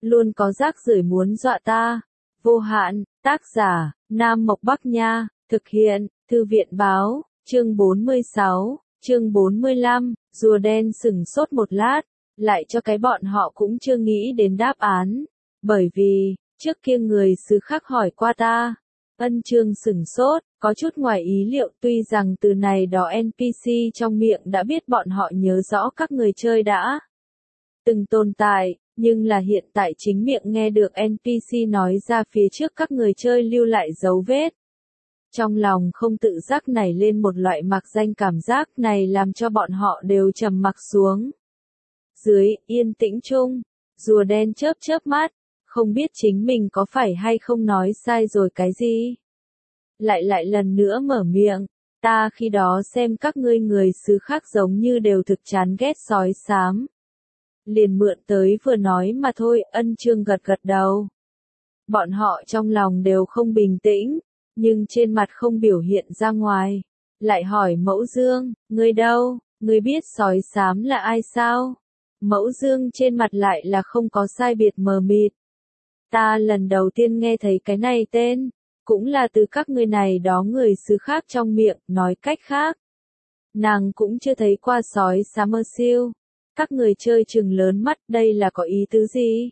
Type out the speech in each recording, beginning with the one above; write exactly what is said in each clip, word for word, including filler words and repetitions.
luôn có rác rưởi muốn dọa ta. Vô hạn, tác giả, Nam Mộc Bắc Nha, thực hiện, Thư viện Báo, chương bốn mươi sáu, chương bốn mươi lăm, rùa đen sửng sốt một lát, lại cho cái bọn họ cũng chưa nghĩ đến đáp án, bởi vì, trước kia người xứ khác hỏi qua ta. Ân Chương sửng sốt, có chút ngoài ý liệu, tuy rằng từ này đó en pê xê trong miệng đã biết bọn họ nhớ rõ các người chơi đã từng tồn tại, nhưng là hiện tại chính miệng nghe được en pê xê nói ra phía trước các người chơi lưu lại dấu vết. Trong lòng không tự giác nảy lên một loại mạc danh cảm giác này làm cho bọn họ đều trầm mặc xuống. Dưới, yên tĩnh chung, rùa đen chớp chớp mắt, không biết chính mình có phải hay không nói sai rồi cái gì. Lại lại lần nữa mở miệng, ta khi đó xem các ngươi người xứ khác giống như đều thực chán ghét sói xám. Liền mượn tới vừa nói mà thôi. Ân Chương gật gật đầu. Bọn họ trong lòng đều không bình tĩnh, nhưng trên mặt không biểu hiện ra ngoài. Lại hỏi Mẫu Dương, ngươi đâu, ngươi biết sói xám là ai sao? Mẫu Dương trên mặt lại là không có sai biệt mờ mịt. Ta lần đầu tiên nghe thấy cái này tên, cũng là từ các ngươi này đó người xứ khác trong miệng, nói cách khác. Nàng cũng chưa thấy qua sói xám mơ siêu. Các người chơi trừng lớn mắt, đây là có ý tứ gì?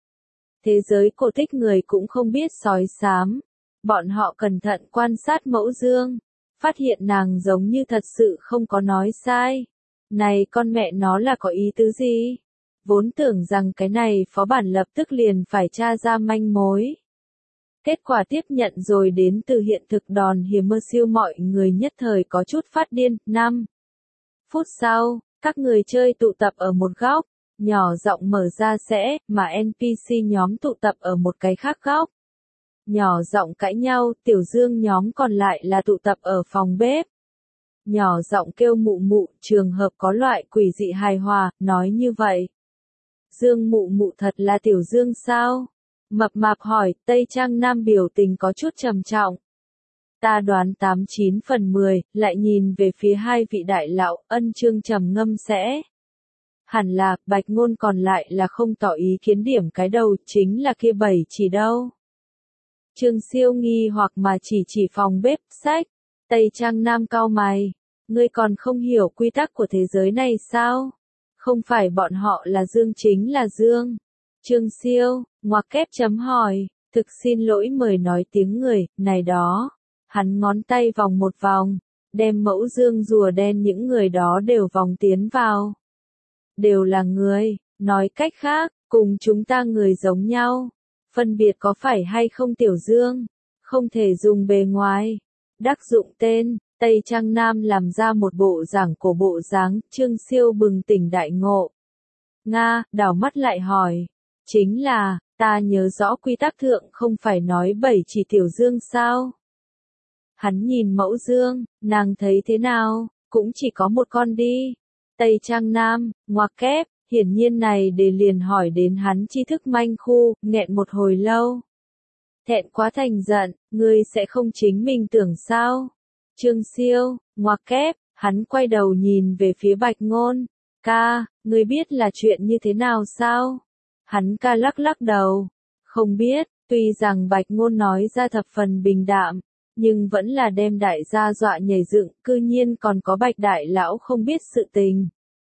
Thế giới cổ tích người cũng không biết sói xám. Bọn họ cẩn thận quan sát Mẫu Dương, phát hiện nàng giống như thật sự không có nói sai. Này con mẹ nó là có ý tứ gì? Vốn tưởng rằng cái này phó bản lập tức liền phải tra ra manh mối. Kết quả tiếp nhận rồi đến từ hiện thực đòn hiểm mơ siêu, mọi người nhất thời có chút phát điên. Năm phút sau, các người chơi tụ tập ở một góc, nhỏ giọng mở ra sẽ, mà en pê xê nhóm tụ tập ở một cái khác góc. Nhỏ giọng cãi nhau, Tiểu Dương nhóm còn lại là tụ tập ở phòng bếp. Nhỏ giọng kêu mụ mụ, trường hợp có loại quỷ dị hài hòa, nói như vậy. Dương mụ mụ thật là Tiểu Dương sao? Mập mạp hỏi. Tây Trang Nam biểu tình có chút trầm trọng. Ta đoán tám chín phần mười, lại nhìn về phía hai vị đại lão. Ân Chương trầm ngâm sẽ. Hẳn là, Bạch Ngôn còn lại là không tỏ ý kiến điểm cái đầu, chính là kia bảy chỉ đâu. Trương Siêu nghi hoặc mà chỉ chỉ phòng bếp, sách. Tây Trang Nam cau mày. Ngươi còn không hiểu quy tắc của thế giới này sao? Không phải bọn họ là Dương chính là Dương. Trương Siêu, ngoặc kép chấm hỏi, thực xin lỗi mời nói tiếng người, này đó. Hắn ngón tay vòng một vòng, đem Mẫu Dương rùa đen những người đó đều vòng tiến vào. Đều là người, nói cách khác, cùng chúng ta người giống nhau. Phân biệt có phải hay không Tiểu Dương, không thể dùng bề ngoài. Đắc dụng tên, Tây Trang Nam làm ra một bộ giảng cổ bộ dáng. Trương Siêu bừng tỉnh đại ngộ. Nga, đảo mắt lại hỏi. Chính là, ta nhớ rõ quy tắc thượng không phải nói bảy chỉ Tiểu Dương sao? Hắn nhìn Mẫu Dương, nàng thấy thế nào, cũng chỉ có một con đi. Tây Trang Nam, ngoặc kép, hiển nhiên này để liền hỏi đến hắn tri thức manh khu, nghẹn một hồi lâu. Thẹn quá thành giận, ngươi sẽ không chính mình tưởng sao? Trương Siêu, ngoặc kép, hắn quay đầu nhìn về phía Bạch Ngôn. Ca, ngươi biết là chuyện như thế nào sao? Hắn ca lắc lắc đầu. Không biết, tuy rằng Bạch Ngôn nói ra thập phần bình đạm, nhưng vẫn là đem đại gia dọa nhảy dựng, cư nhiên còn có Bạch đại lão không biết sự tình.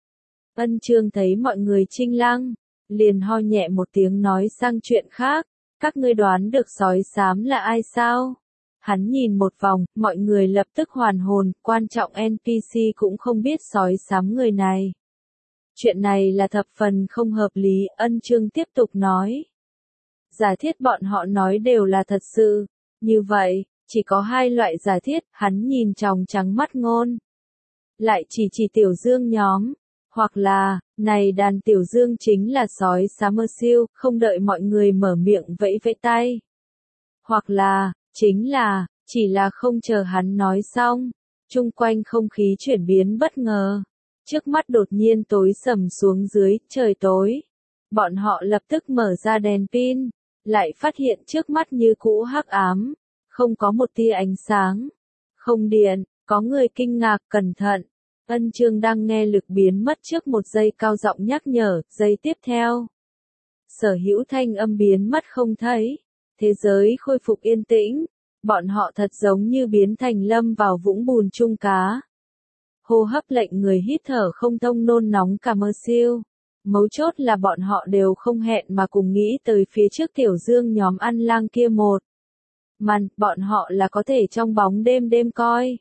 Ân Chương thấy mọi người trinh lăng, liền ho nhẹ một tiếng nói sang chuyện khác. Các ngươi đoán được sói xám là ai sao? Hắn nhìn một vòng, mọi người lập tức hoàn hồn, quan trọng en pê xê cũng không biết sói xám người này. Chuyện này là thập phần không hợp lý. Ân Chương tiếp tục nói. Giả thiết bọn họ nói đều là thật sự. Như vậy, chỉ có hai loại giả thiết. Hắn nhìn tròng trắng mắt Ngôn. Lại chỉ chỉ Tiểu Dương nhóm. Hoặc là, này đàn Tiểu Dương chính là sói xám mơ siêu, không đợi mọi người mở miệng vẫy vẫy tay. Hoặc là, chính là, chỉ là không chờ hắn nói xong. Chung quanh không khí chuyển biến bất ngờ. Trước mắt đột nhiên tối sầm xuống dưới, trời tối. Bọn họ lập tức mở ra đèn pin, lại phát hiện trước mắt như cũ hắc ám, không có một tia ánh sáng, không điện, có người kinh ngạc, cẩn thận. Ân Chương đang nghe lực biến mất trước một giây cao giọng nhắc nhở, giây tiếp theo. sở hữu thanh âm biến mất không thấy. Thế giới khôi phục yên tĩnh, bọn họ thật giống như biến thành lâm vào vũng bùn chung cá. Hô hấp lệnh người hít thở không thông nôn nóng cả mơ siêu. Mấu chốt là bọn họ đều không hẹn mà cùng nghĩ tới phía trước tiểu dương nhóm ăn lang kia một. Màn, bọn họ là có thể trong bóng đêm đêm coi.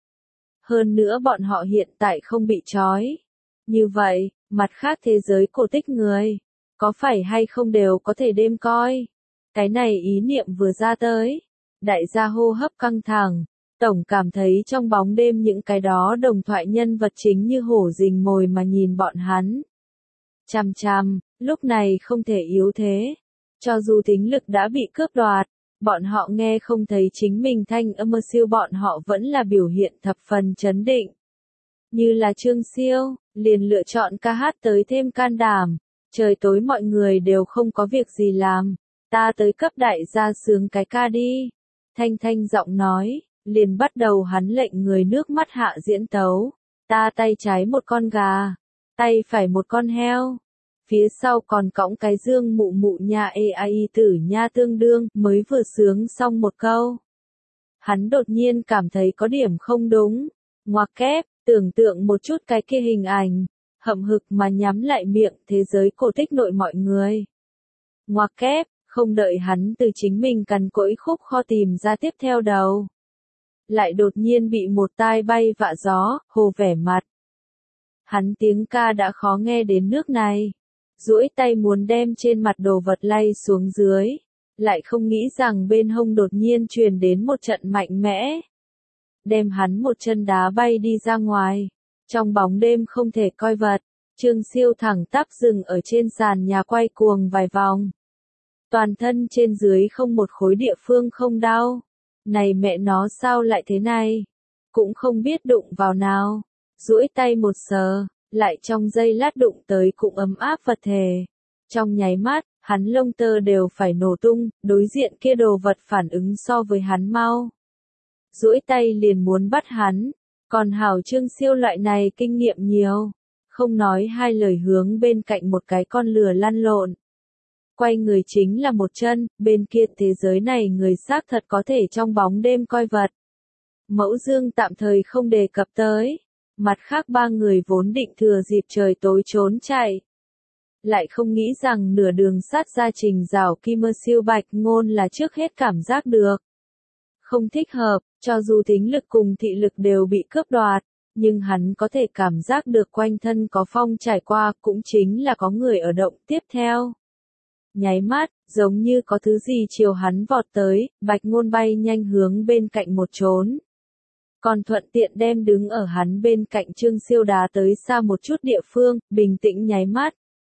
Hơn nữa bọn họ hiện tại không bị trói. Như vậy, mặt khác thế giới cổ tích người, có phải hay không đều có thể đêm coi. Cái này ý niệm vừa ra tới. Đại gia hô hấp căng thẳng. Tổng cảm thấy trong bóng đêm những cái đó đồng thoại nhân vật chính như hổ rình mồi mà nhìn bọn hắn. Chằm chằm, lúc này không thể yếu thế. Cho dù tính lực đã bị cướp đoạt, bọn họ nghe không thấy chính mình thanh âm mơ siêu, bọn họ vẫn là biểu hiện thập phần chấn định. Như là Trương Siêu, liền lựa chọn ca hát tới thêm can đảm. Trời tối mọi người đều không có việc gì làm. Ta tới cấp đại gia sướng cái ca đi. Thanh thanh giọng nói, liền bắt đầu hắn lệnh người nước mắt hạ diễn tấu. Ta tay trái một con gà, tay phải một con heo. Phía sau còn cõng cái dương mụ mụ nha ê ai tử nha tương đương, mới vừa sướng xong một câu. Hắn đột nhiên cảm thấy có điểm không đúng. Ngoặc kép, tưởng tượng một chút cái kia hình ảnh, hậm hực mà nhắm lại miệng thế giới cổ tích nội mọi người. Ngoặc kép, không đợi hắn từ chính mình cằn cỗi khúc kho tìm ra tiếp theo đầu. Lại đột nhiên bị một tai bay vạ gió, hồ vẻ mặt. Hắn tiếng ca đã khó nghe đến nước này. Duỗi tay muốn đem trên mặt đồ vật lay xuống dưới. Lại không nghĩ rằng bên hông đột nhiên truyền đến một trận mạnh mẽ. Đem hắn một chân đá bay đi ra ngoài. Trong bóng đêm không thể coi vật. Trương Siêu thẳng tắp dừng ở trên sàn nhà quay cuồng vài vòng. Toàn thân trên dưới không một khối địa phương không đau. Này mẹ nó sao lại thế này? Cũng không biết đụng vào nào. Duỗi tay một sờ, lại trong giây lát đụng tới cũng ấm áp vật thể. Trong nháy mắt, hắn lông tơ đều phải nổ tung, đối diện kia đồ vật phản ứng so với hắn mau. Duỗi tay liền muốn bắt hắn, còn hảo Trương Siêu loại này kinh nghiệm nhiều. Không nói hai lời hướng bên cạnh một cái con lừa lăn lộn. Quay người chính là một chân, bên kia thế giới này người xác thật có thể trong bóng đêm coi vật. Mẫu Dương tạm thời không đề cập tới. Mặt khác ba người vốn định thừa dịp trời tối trốn chạy. Lại không nghĩ rằng nửa đường sát ra trình rào Kim Mơ Siêu Bạch Ngôn là trước hết cảm giác được. Không thích hợp, cho dù tính lực cùng thị lực đều bị cướp đoạt, nhưng hắn có thể cảm giác được quanh thân có phong trải qua, cũng chính là có người ở động tiếp theo. Nháy mắt, giống như có thứ gì chiều hắn vọt tới, Bạch Ngôn bay nhanh hướng bên cạnh một trốn. Còn thuận tiện đem đứng ở hắn bên cạnh Trương Siêu đá tới xa một chút địa phương, bình tĩnh nháy mắt.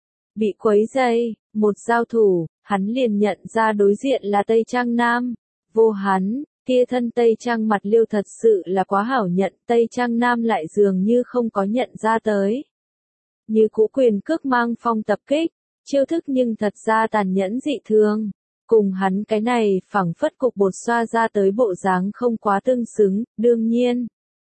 Bị quấy dây, một giao thủ, hắn liền nhận ra đối diện là Tây Trang Nam. Vô hắn, kia thân Tây Trang mặt liêu thật sự là quá hảo nhận, Tây Trang Nam lại dường như không có nhận ra tới. Như cũ quyền cước mang phong tập kích, chiêu thức nhưng thật ra tàn nhẫn dị thường. Cùng hắn cái này phẳng phất cục bột xoa ra tới bộ dáng không quá tương xứng, đương nhiên.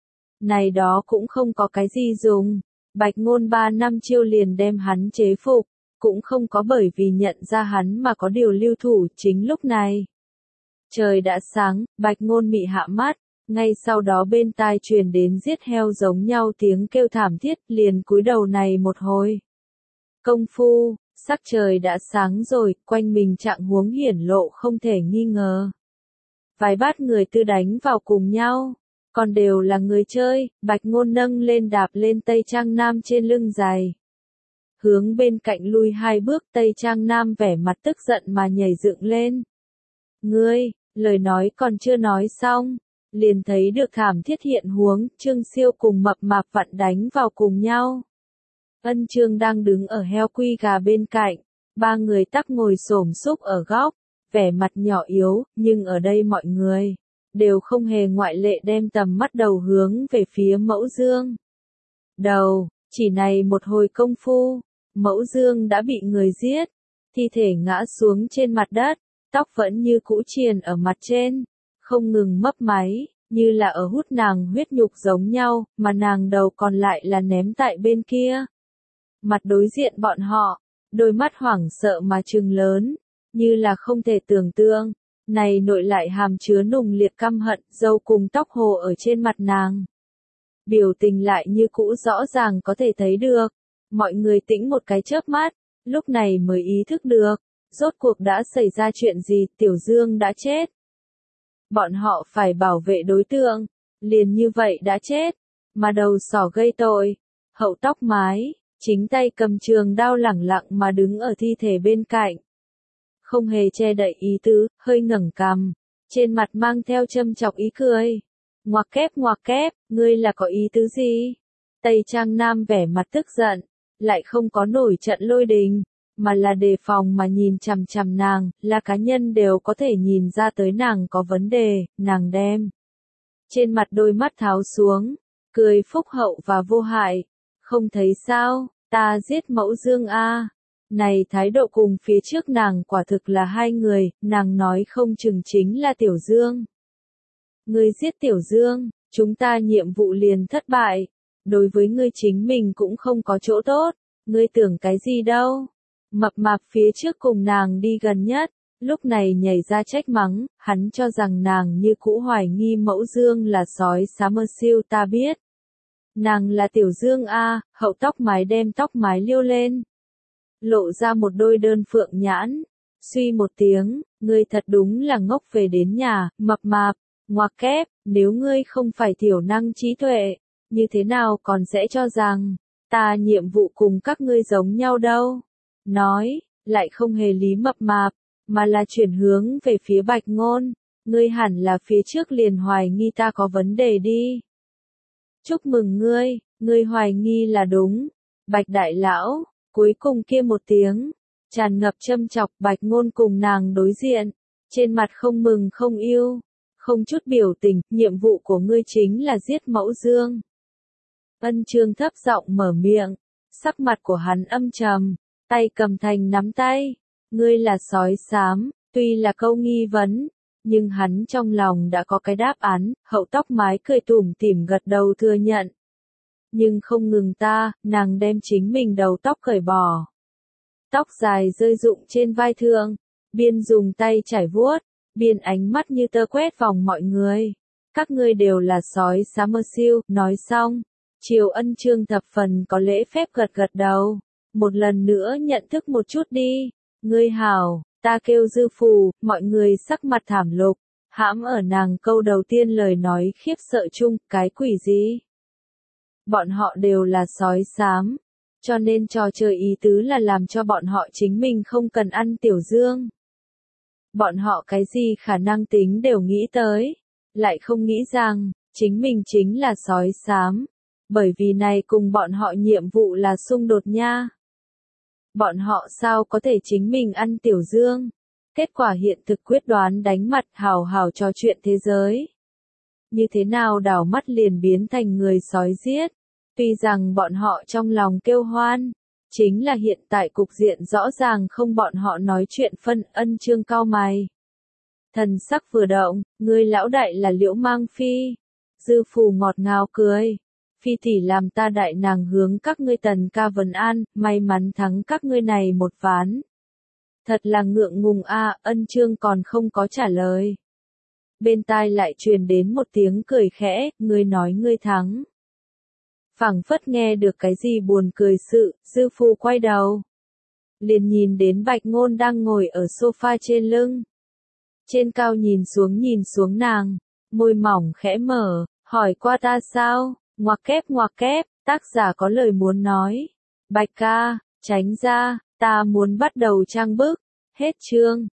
Này đó cũng không có cái gì dùng. Bạch Ngôn ba năm chiêu liền đem hắn chế phục, cũng không có bởi vì nhận ra hắn mà có điều lưu thủ chính lúc này. Trời đã sáng, Bạch Ngôn mị hạ mắt, ngay sau đó bên tai truyền đến giết heo giống nhau tiếng kêu thảm thiết, liền cúi đầu này một hồi. Công phu, sắc trời đã sáng rồi, quanh mình trạng huống hiển lộ không thể nghi ngờ. Vài bát người tư đánh vào cùng nhau, còn đều là người chơi, Bạch Ngôn nâng lên đạp lên Tây Trang Nam trên lưng dài. Hướng bên cạnh lui hai bước, Tây Trang Nam vẻ mặt tức giận mà nhảy dựng lên. Ngươi, lời nói còn chưa nói xong, liền thấy được thảm thiết hiện huống, Trương Siêu cùng mập mạp vặn đánh vào cùng nhau. Ân Trương đang đứng ở heo quy gà bên cạnh, ba người tắc ngồi xổm xúc ở góc, vẻ mặt nhỏ yếu, nhưng ở đây mọi người đều không hề ngoại lệ đem tầm mắt đầu hướng về phía Mẫu Dương. Đầu, chỉ này một hồi công phu, Mẫu Dương đã bị người giết, thi thể ngã xuống trên mặt đất, tóc vẫn như cũ triền ở mặt trên, không ngừng mấp máy, như là ở hút nàng huyết nhục giống nhau, mà nàng đầu còn lại là ném tại bên kia. Mặt đối diện bọn họ, đôi mắt hoảng sợ mà trừng lớn, như là không thể tưởng tượng, này nội lại hàm chứa nùng liệt căm hận, râu cùng tóc hồ ở trên mặt nàng. Biểu tình lại như cũ rõ ràng có thể thấy được, mọi người tĩnh một cái chớp mắt, lúc này mới ý thức được, rốt cuộc đã xảy ra chuyện gì, Tiểu Dương đã chết. Bọn họ phải bảo vệ đối tượng, liền như vậy đã chết, mà đầu sỏ gây tội, hậu tóc mái, chính tay cầm trường đao lẳng lặng mà đứng ở thi thể bên cạnh. Không hề che đậy ý tứ, hơi ngẩng cằm, trên mặt mang theo châm chọc ý cười. Ngoặc kép ngoặc kép, ngươi là có ý tứ gì? Tây Trang Nam vẻ mặt tức giận, lại không có nổi trận lôi đình, mà là đề phòng mà nhìn chằm chằm nàng, là cá nhân đều có thể nhìn ra tới nàng có vấn đề, nàng đem. Trên mặt đôi mắt tháo xuống, cười phúc hậu và vô hại, không thấy sao, ta giết mẫu Dương a. Này thái độ cùng phía trước nàng quả thực là hai người, nàng nói không chừng chính là Tiểu Dương. Ngươi giết Tiểu Dương, chúng ta nhiệm vụ liền thất bại, đối với ngươi chính mình cũng không có chỗ tốt, ngươi tưởng cái gì đâu. Mập mạp phía trước cùng nàng đi gần nhất, lúc này nhảy ra trách mắng, hắn cho rằng nàng như cũ hoài nghi mẫu Dương là sói xám mơ siêu ta biết. Nàng là Tiểu Dương a, hậu tóc mái đem tóc mái liêu lên. Lộ ra một đôi đơn phượng nhãn, suy một tiếng, ngươi thật đúng là ngốc về đến nhà, mập mạp, ngoặc kép, nếu ngươi không phải thiểu năng trí tuệ, như thế nào còn sẽ cho rằng, ta nhiệm vụ cùng các ngươi giống nhau đâu. Nói, lại không hề lý mập mạp, mà là chuyển hướng về phía Bạch Ngôn, ngươi hẳn là phía trước liền hoài nghi ta có vấn đề đi. Chúc mừng ngươi, ngươi hoài nghi là đúng, Bạch Đại Lão. Cuối cùng kia một tiếng, tràn ngập châm chọc, Bạch Ngôn cùng nàng đối diện, trên mặt không mừng không yêu, không chút biểu tình, nhiệm vụ của ngươi chính là giết mẫu Dương. Ân Chương thấp giọng mở miệng, sắc mặt của hắn âm trầm, tay cầm thành nắm tay, ngươi là sói xám, tuy là câu nghi vấn, nhưng hắn trong lòng đã có cái đáp án, hậu tóc mái cười tủm tỉm gật đầu thừa nhận. Nhưng không ngừng ta, nàng đem chính mình đầu tóc cởi bỏ. Tóc dài rơi rụng trên vai thượng, biên dùng tay chải vuốt, biên ánh mắt như tơ quét vòng mọi người. Các ngươi đều là sói xám mơ siêu, nói xong. Triều Ân Chương thập phần có lễ phép gật gật đầu. Một lần nữa nhận thức một chút đi. Ngươi hảo, ta kêu Dư Phù, mọi người sắc mặt thảm lục. Hãm ở nàng câu đầu tiên lời nói khiếp sợ chung, cái quỷ gì? Bọn họ đều là sói xám, cho nên trò chơi ý tứ là làm cho bọn họ chính mình không cần ăn Tiểu Dương. Bọn họ cái gì khả năng tính đều nghĩ tới, lại không nghĩ rằng, chính mình chính là sói xám, bởi vì này cùng bọn họ nhiệm vụ là xung đột nha. Bọn họ sao có thể chính mình ăn Tiểu Dương? Kết quả hiện thực quyết đoán đánh mặt hào hào trò chuyện thế giới. Như thế nào đảo mắt liền biến thành người sói giết. Tuy rằng bọn họ trong lòng kêu hoan, chính là hiện tại cục diện rõ ràng không bọn họ nói chuyện phân. Ân Chương cao mày. Thần sắc vừa động, người lão đại là Liễu Mang Phi. Dư Phù ngọt ngào cười. Phi tỷ làm ta đại nàng hướng các ngươi Tần ca vấn an, may mắn thắng các ngươi này một ván. Thật là ngượng ngùng a. Ân Chương còn không có trả lời. Bên tai lại truyền đến một tiếng cười khẽ, ngươi nói ngươi thắng. Phảng phất nghe được cái gì buồn cười sự, Dư Phù quay đầu. Liền nhìn đến Bạch Ngôn đang ngồi ở sofa trên lưng. Trên cao nhìn xuống nhìn xuống nàng, môi mỏng khẽ mở, hỏi qua ta sao, ngoặc kép ngoặc kép, tác giả có lời muốn nói. Bạch ca, tránh ra, ta muốn bắt đầu trang bức, hết chương.